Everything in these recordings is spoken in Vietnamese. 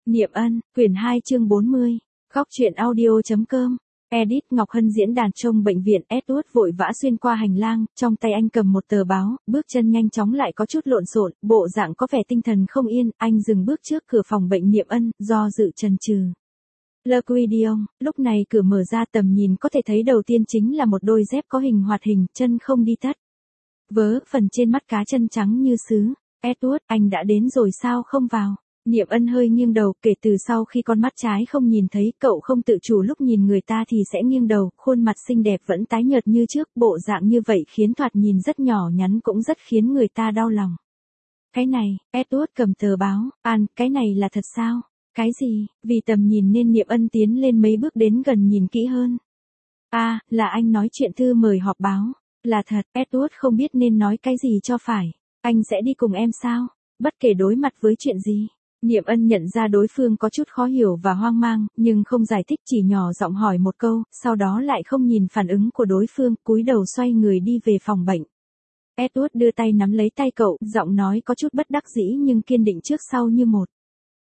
Niệm Ân, quyển 2 chương 40. Góc truyện audio.com. Edit Ngọc Hân diễn đàn trong bệnh viện. Edward vội vã xuyên qua hành lang, trong tay anh cầm một tờ báo, bước chân nhanh chóng lại có chút lộn xộn, bộ dạng có vẻ tinh thần không yên. Anh dừng bước trước cửa phòng bệnh Niệm Ân, do dự chần chừ. Le Guidion, lúc này cửa mở ra, tầm nhìn có thể thấy đầu tiên chính là một đôi dép có hình hoạt hình, chân không đi tất. Vớ, phần trên mắt cá chân trắng như sứ. Edward, anh đã đến rồi sao không vào? Niệm Ân hơi nghiêng đầu, kể từ sau khi con mắt trái không nhìn thấy, cậu không tự chủ lúc nhìn người ta thì sẽ nghiêng đầu, khuôn mặt xinh đẹp vẫn tái nhợt như trước, bộ dạng như vậy khiến thoạt nhìn rất nhỏ nhắn cũng rất khiến người ta đau lòng. Cái này, Edward cầm tờ báo, cái này là thật sao? Cái gì? Vì tầm nhìn nên Niệm Ân tiến lên mấy bước đến gần nhìn kỹ hơn. Là anh nói chuyện thư mời họp báo. Là thật, Edward không biết nên nói cái gì cho phải. Anh sẽ đi cùng em sao? Bất kể đối mặt với chuyện gì. Niệm Ân nhận ra đối phương có chút khó hiểu và hoang mang, nhưng không giải thích, chỉ nhỏ giọng hỏi một câu, sau đó lại không nhìn phản ứng của đối phương, cúi đầu xoay người đi về phòng bệnh. Edward đưa tay nắm lấy tay cậu, giọng nói có chút bất đắc dĩ nhưng kiên định trước sau như một.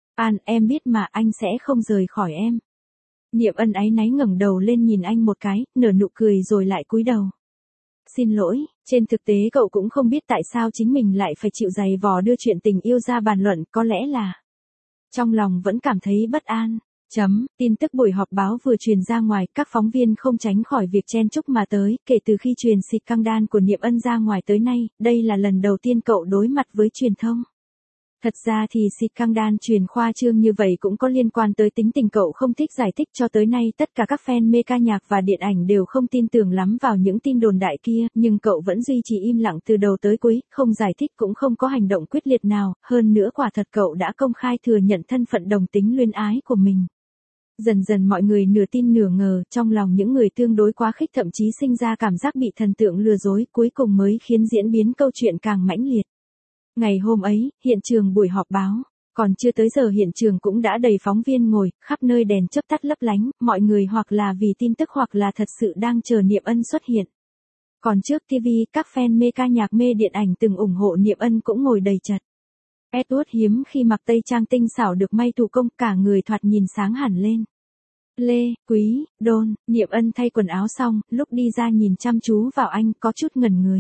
Em biết mà, anh sẽ không rời khỏi em. Niệm Ân áy náy ngẩng đầu lên nhìn anh một cái, nở nụ cười rồi lại cúi đầu. Xin lỗi, trên thực tế cậu cũng không biết tại sao chính mình lại phải chịu giày vò đưa chuyện tình yêu ra bàn luận, có lẽ là trong lòng vẫn cảm thấy bất an. Tin tức buổi họp báo vừa truyền ra ngoài, các phóng viên không tránh khỏi việc chen chúc mà tới, kể từ khi truyền xịt căng đan của Niệm Ân ra ngoài tới nay, đây là lần đầu tiên cậu đối mặt với truyền thông. Thật ra thì xịt căng đan truyền khoa trương như vậy cũng có liên quan tới tính tình cậu không thích giải thích, cho tới nay tất cả các fan mê ca nhạc và điện ảnh đều không tin tưởng lắm vào những tin đồn đại kia, nhưng cậu vẫn duy trì im lặng từ đầu tới cuối, không giải thích cũng không có hành động quyết liệt nào, hơn nữa quả thật cậu đã công khai thừa nhận thân phận đồng tính luyến ái của mình. Dần dần mọi người nửa tin nửa ngờ, trong lòng những người tương đối quá khích thậm chí sinh ra cảm giác bị thần tượng lừa dối, cuối cùng mới khiến diễn biến câu chuyện càng mãnh liệt. Ngày hôm ấy, hiện trường buổi họp báo, còn chưa tới giờ hiện trường cũng đã đầy phóng viên ngồi, khắp nơi đèn chớp tắt lấp lánh, mọi người hoặc là vì tin tức hoặc là thật sự đang chờ Niệm Ân xuất hiện. Còn trước TV, các fan mê ca nhạc mê điện ảnh từng ủng hộ Niệm Ân cũng ngồi đầy chật. Edward hiếm khi mặc tây trang tinh xảo được may thủ công, cả người thoạt nhìn sáng hẳn lên. Lê, Quý, Đôn, Niệm Ân thay quần áo xong, lúc đi ra nhìn chăm chú vào anh, có chút ngẩn người.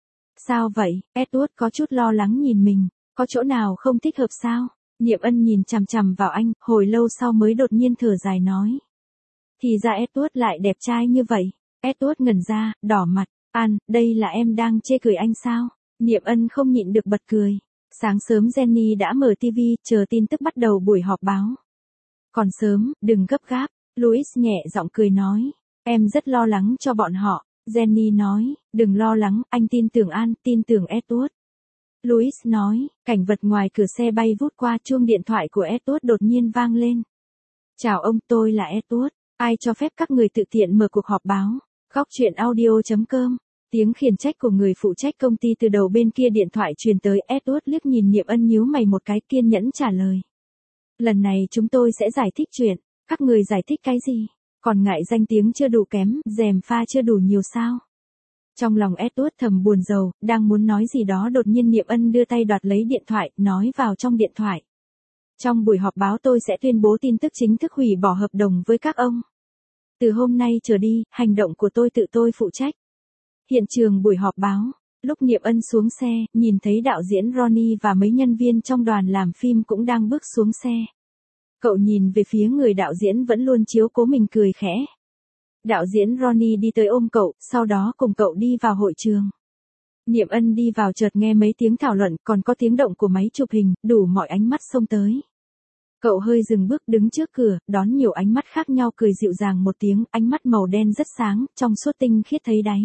Sao vậy? Edward có chút lo lắng nhìn mình, có chỗ nào không thích hợp sao? Niệm Ân nhìn chằm chằm vào anh, hồi lâu sau mới đột nhiên thở dài nói. Thì ra Edward lại đẹp trai như vậy. Edward ngẩn ra, đỏ mặt. Đây là em đang chê cười anh sao? Niệm Ân không nhịn được bật cười. Sáng sớm Jenny đã mở TV, chờ tin tức bắt đầu buổi họp báo. Còn sớm, đừng gấp gáp. Louis nhẹ giọng cười nói. Em rất lo lắng cho bọn họ. Jenny nói, đừng lo lắng, anh tin tưởng tin tưởng Edward. Louis nói, cảnh vật ngoài cửa xe bay vút qua, chuông điện thoại của Edward đột nhiên vang lên. Chào ông, tôi là Edward, ai cho phép các người tự tiện mở cuộc họp báo? Góc truyện audio.com. Tiếng khiển trách của người phụ trách công ty từ đầu bên kia điện thoại truyền tới. Edward liếc nhìn Niệm Ân nhíu mày một cái, kiên nhẫn trả lời. Lần này chúng tôi sẽ giải thích chuyện, các người giải thích cái gì? Còn ngại danh tiếng chưa đủ kém, gièm pha chưa đủ nhiều sao? Trong lòng Edward thầm buồn rầu, đang muốn nói gì đó đột nhiên Niệm Ân đưa tay đoạt lấy điện thoại, nói vào trong điện thoại. Trong buổi họp báo tôi sẽ tuyên bố tin tức chính thức hủy bỏ hợp đồng với các ông. Từ hôm nay trở đi, hành động của tôi tự tôi phụ trách. Hiện trường buổi họp báo, lúc Niệm Ân xuống xe, nhìn thấy đạo diễn Ronnie và mấy nhân viên trong đoàn làm phim cũng đang bước xuống xe. Cậu nhìn về phía người đạo diễn vẫn luôn chiếu cố mình, cười khẽ. Đạo diễn Ronnie đi tới ôm cậu, sau đó cùng cậu đi vào hội trường. Niệm Ân đi vào chợt nghe mấy tiếng thảo luận, còn có tiếng động của máy chụp hình, đủ mọi ánh mắt xông tới. Cậu hơi dừng bước đứng trước cửa, đón nhiều ánh mắt khác nhau, cười dịu dàng một tiếng, ánh mắt màu đen rất sáng, trong suốt tinh khiết thấy đáy.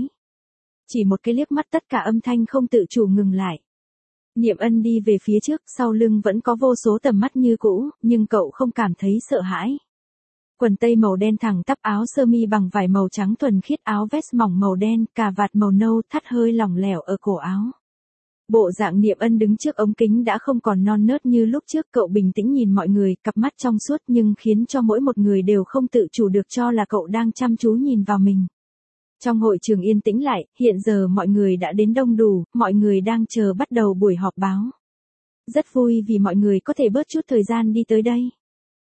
Chỉ một cái liếc mắt tất cả âm thanh không tự chủ ngừng lại. Niệm Ân đi về phía trước, sau lưng vẫn có vô số tầm mắt như cũ, nhưng cậu không cảm thấy sợ hãi. Quần tây màu đen thẳng tắp, áo sơ mi bằng vải màu trắng thuần khiết, áo vest mỏng màu đen, cà vạt màu nâu, thắt hơi lỏng lẻo ở cổ áo. Bộ dạng Niệm Ân đứng trước ống kính đã không còn non nớt như lúc trước, cậu bình tĩnh nhìn mọi người, cặp mắt trong suốt nhưng khiến cho mỗi một người đều không tự chủ được cho là cậu đang chăm chú nhìn vào mình. Trong hội trường yên tĩnh lại, hiện giờ mọi người đã đến đông đủ, mọi người đang chờ bắt đầu buổi họp báo. Rất vui vì mọi người có thể bớt chút thời gian đi tới đây.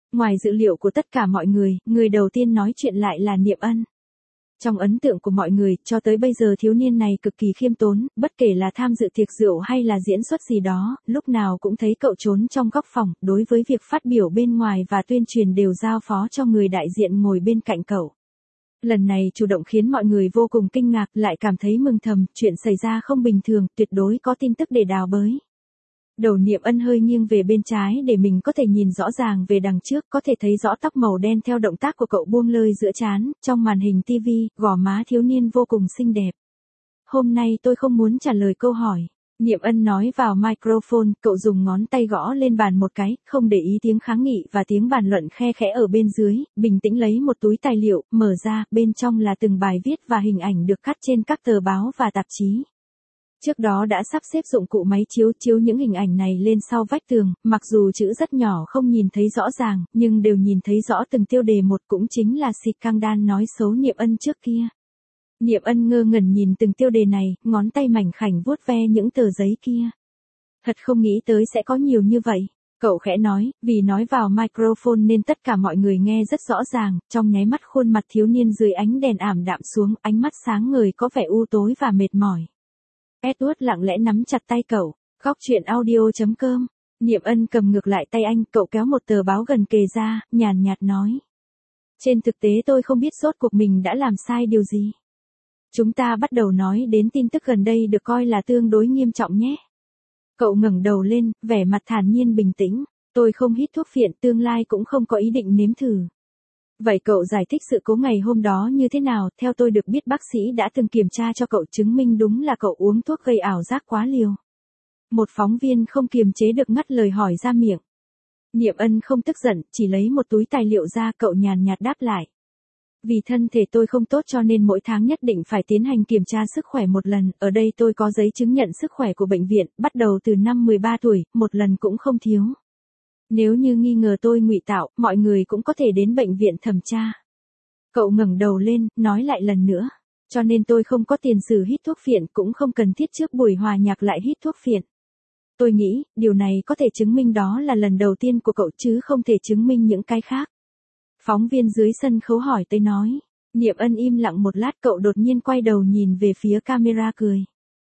Ngoài dự liệu của tất cả mọi người, người đầu tiên nói chuyện lại là Niệm Ân. Trong ấn tượng của mọi người, cho tới bây giờ thiếu niên này cực kỳ khiêm tốn, bất kể là tham dự tiệc rượu hay là diễn xuất gì đó, lúc nào cũng thấy cậu trốn trong góc phòng, đối với việc phát biểu bên ngoài và tuyên truyền đều giao phó cho người đại diện ngồi bên cạnh cậu. Lần này chủ động khiến mọi người vô cùng kinh ngạc, lại cảm thấy mừng thầm, chuyện xảy ra không bình thường, tuyệt đối có tin tức để đào bới. Đầu Niệm Ân hơi nghiêng về bên trái để mình có thể nhìn rõ ràng về đằng trước, có thể thấy rõ tóc màu đen theo động tác của cậu buông lơi giữa trán, trong màn hình TV, gò má thiếu niên vô cùng xinh đẹp. Hôm nay tôi không muốn trả lời câu hỏi. Niệm Ân nói vào microphone, cậu dùng ngón tay gõ lên bàn một cái, không để ý tiếng kháng nghị và tiếng bàn luận khe khẽ ở bên dưới, bình tĩnh lấy một túi tài liệu, mở ra, bên trong là từng bài viết và hình ảnh được cắt trên các tờ báo và tạp chí. Trước đó đã sắp xếp dụng cụ máy chiếu những hình ảnh này lên sau vách tường, mặc dù chữ rất nhỏ không nhìn thấy rõ ràng, nhưng đều nhìn thấy rõ từng tiêu đề một, cũng chính là scandal nói xấu Niệm Ân trước kia. Niệm Ân ngơ ngẩn nhìn từng tiêu đề này, ngón tay mảnh khảnh vuốt ve những tờ giấy kia. Thật không nghĩ tới sẽ có nhiều như vậy. Cậu khẽ nói, vì nói vào microphone nên tất cả mọi người nghe rất rõ ràng, trong nháy mắt khuôn mặt thiếu niên dưới ánh đèn ảm đạm xuống, ánh mắt sáng ngời có vẻ u tối và mệt mỏi. Edward lặng lẽ nắm chặt tay cậu. Góc chuyện audio.com. Niệm Ân cầm ngược lại tay anh, cậu kéo một tờ báo gần kề ra, nhàn nhạt nói. Trên thực tế tôi không biết rốt cuộc mình đã làm sai điều gì. Chúng ta bắt đầu nói đến tin tức gần đây được coi là tương đối nghiêm trọng nhé. Cậu ngẩng đầu lên, vẻ mặt thản nhiên bình tĩnh. Tôi không hít thuốc phiện, tương lai cũng không có ý định nếm thử. Vậy cậu giải thích sự cố ngày hôm đó như thế nào? Theo tôi được biết bác sĩ đã từng kiểm tra cho cậu, chứng minh đúng là cậu uống thuốc gây ảo giác quá liều. Một phóng viên không kiềm chế được ngắt lời hỏi ra miệng. Niệm Ân không tức giận, chỉ lấy một túi tài liệu ra, cậu nhàn nhạt đáp lại. Vì thân thể tôi không tốt cho nên mỗi tháng nhất định phải tiến hành kiểm tra sức khỏe một lần, ở đây tôi có giấy chứng nhận sức khỏe của bệnh viện, bắt đầu từ năm 13 tuổi, một lần cũng không thiếu. Nếu như nghi ngờ tôi ngụy tạo, mọi người cũng có thể đến bệnh viện thẩm tra. Cậu ngẩng đầu lên, nói lại lần nữa. Cho nên tôi không có tiền sử hít thuốc phiện, cũng không cần thiết trước buổi hòa nhạc lại hít thuốc phiện. Tôi nghĩ, điều này có thể chứng minh đó là lần đầu tiên của cậu chứ không thể chứng minh những cái khác. Phóng viên dưới sân khấu hỏi tới nói. Niệm Ân im lặng một lát, cậu đột nhiên quay đầu nhìn về phía camera cười.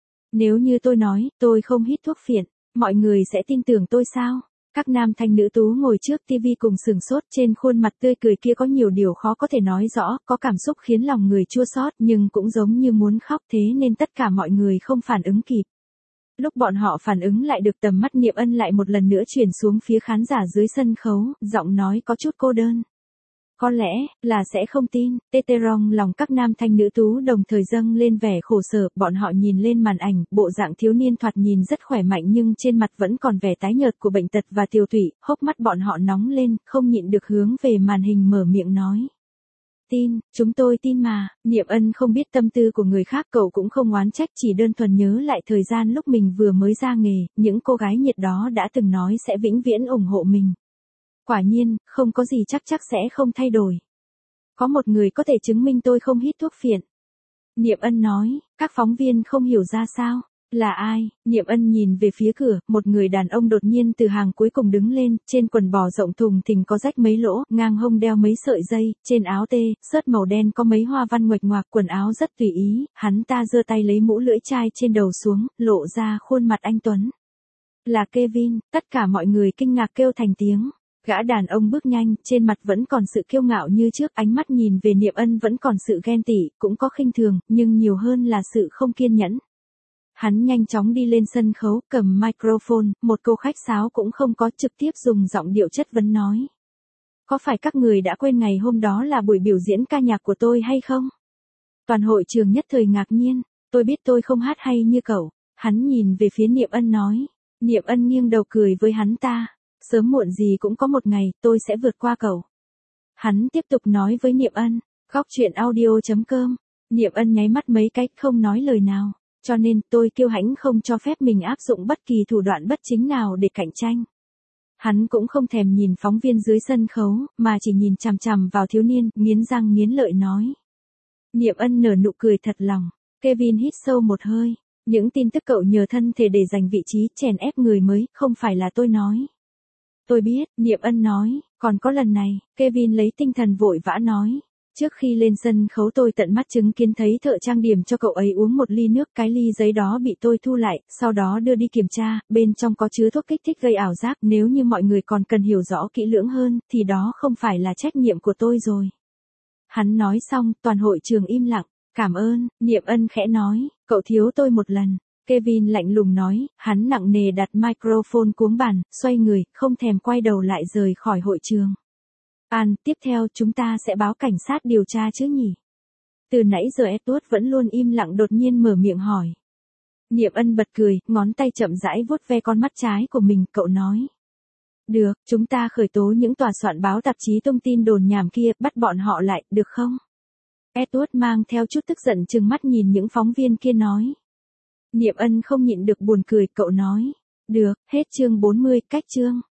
Nếu như tôi nói, tôi không hít thuốc phiện, mọi người sẽ tin tưởng tôi sao? Các nam thanh nữ tú ngồi trước TV cùng sừng sốt, trên khuôn mặt tươi cười kia có nhiều điều khó có thể nói rõ, có cảm xúc khiến lòng người chua xót nhưng cũng giống như muốn khóc, thế nên tất cả mọi người không phản ứng kịp. Lúc bọn họ phản ứng lại được, tầm mắt Niệm Ân lại một lần nữa chuyển xuống phía khán giả dưới sân khấu, giọng nói có chút cô đơn. Có lẽ là sẽ không tin. Teterong lòng các nam thanh nữ tú đồng thời dâng lên vẻ khổ sở, bọn họ nhìn lên màn ảnh, bộ dạng thiếu niên thoạt nhìn rất khỏe mạnh nhưng trên mặt vẫn còn vẻ tái nhợt của bệnh tật và tiêu tụy, hốc mắt bọn họ nóng lên, không nhịn được hướng về màn hình mở miệng nói. Tin, chúng tôi tin mà. Niệm Ân không biết tâm tư của người khác, cậu cũng không oán trách, chỉ đơn thuần nhớ lại thời gian lúc mình vừa mới ra nghề, những cô gái nhiệt đó đã từng nói sẽ vĩnh viễn ủng hộ mình. Quả nhiên, không có gì chắc sẽ không thay đổi. Có một người có thể chứng minh tôi không hít thuốc phiện. Niệm Ân nói, các phóng viên không hiểu ra sao. Là ai? Niệm Ân nhìn về phía cửa, một người đàn ông đột nhiên từ hàng cuối cùng đứng lên, trên quần bò rộng thùng thình có rách mấy lỗ, ngang hông đeo mấy sợi dây, trên áo sớt màu đen có mấy hoa văn nguệch ngoạc, quần áo rất tùy ý, hắn ta giơ tay lấy mũ lưỡi chai trên đầu xuống, lộ ra khuôn mặt anh tuấn. Là Kevin, tất cả mọi người kinh ngạc kêu thành tiếng. Gã đàn ông bước nhanh, trên mặt vẫn còn sự kiêu ngạo như trước, ánh mắt nhìn về Niệm Ân vẫn còn sự ghen tị, cũng có khinh thường, nhưng nhiều hơn là sự không kiên nhẫn. Hắn nhanh chóng đi lên sân khấu, cầm microphone, một câu khách sáo cũng không có, trực tiếp dùng giọng điệu chất vấn nói. Có phải các người đã quên ngày hôm đó là buổi biểu diễn ca nhạc của tôi hay không? Toàn hội trường nhất thời ngạc nhiên, tôi biết tôi không hát hay như cậu. Hắn nhìn về phía Niệm Ân nói. Niệm Ân nghiêng đầu cười với hắn ta. Sớm muộn gì cũng có một ngày, tôi sẽ vượt qua cậu. Hắn tiếp tục nói với Niệm Ân. Góc chuyện audio.com. Niệm Ân nháy mắt mấy cái, không nói lời nào. Cho nên, tôi kiêu hãnh không cho phép mình áp dụng bất kỳ thủ đoạn bất chính nào để cạnh tranh. Hắn cũng không thèm nhìn phóng viên dưới sân khấu, mà chỉ nhìn chằm chằm vào thiếu niên, nghiến răng nghiến lợi nói. Niệm Ân nở nụ cười thật lòng. Kevin hít sâu một hơi. Những tin tức cậu nhờ thân thể để giành vị trí, chèn ép người mới, không phải là tôi nói. Tôi biết, Niệm Ân nói, còn có lần này, Kevin lấy tinh thần vội vã nói. Trước khi lên sân khấu tôi tận mắt chứng kiến thấy thợ trang điểm cho cậu ấy uống một ly nước, cái ly giấy đó bị tôi thu lại, sau đó đưa đi kiểm tra, bên trong có chứa thuốc kích thích gây ảo giác, nếu như mọi người còn cần hiểu rõ kỹ lưỡng hơn, thì đó không phải là trách nhiệm của tôi rồi. Hắn nói xong, toàn hội trường im lặng. Cảm ơn, Niệm Ân khẽ nói, cậu thiếu tôi một lần. Kevin lạnh lùng nói, hắn nặng nề đặt microphone cuống bàn, xoay người, không thèm quay đầu lại rời khỏi hội trường. Tiếp theo chúng ta sẽ báo cảnh sát điều tra chứ nhỉ? Từ nãy giờ Edward vẫn luôn im lặng đột nhiên mở miệng hỏi. Niệm Ân bật cười, ngón tay chậm rãi vuốt ve con mắt trái của mình, cậu nói. Được, chúng ta khởi tố những tòa soạn báo tạp chí tung tin đồn nhảm kia, bắt bọn họ lại, được không? Edward mang theo chút tức giận trừng mắt nhìn những phóng viên kia nói. Niệm Ân không nhịn được buồn cười, cậu nói. Được, hết chương 40, cách chương.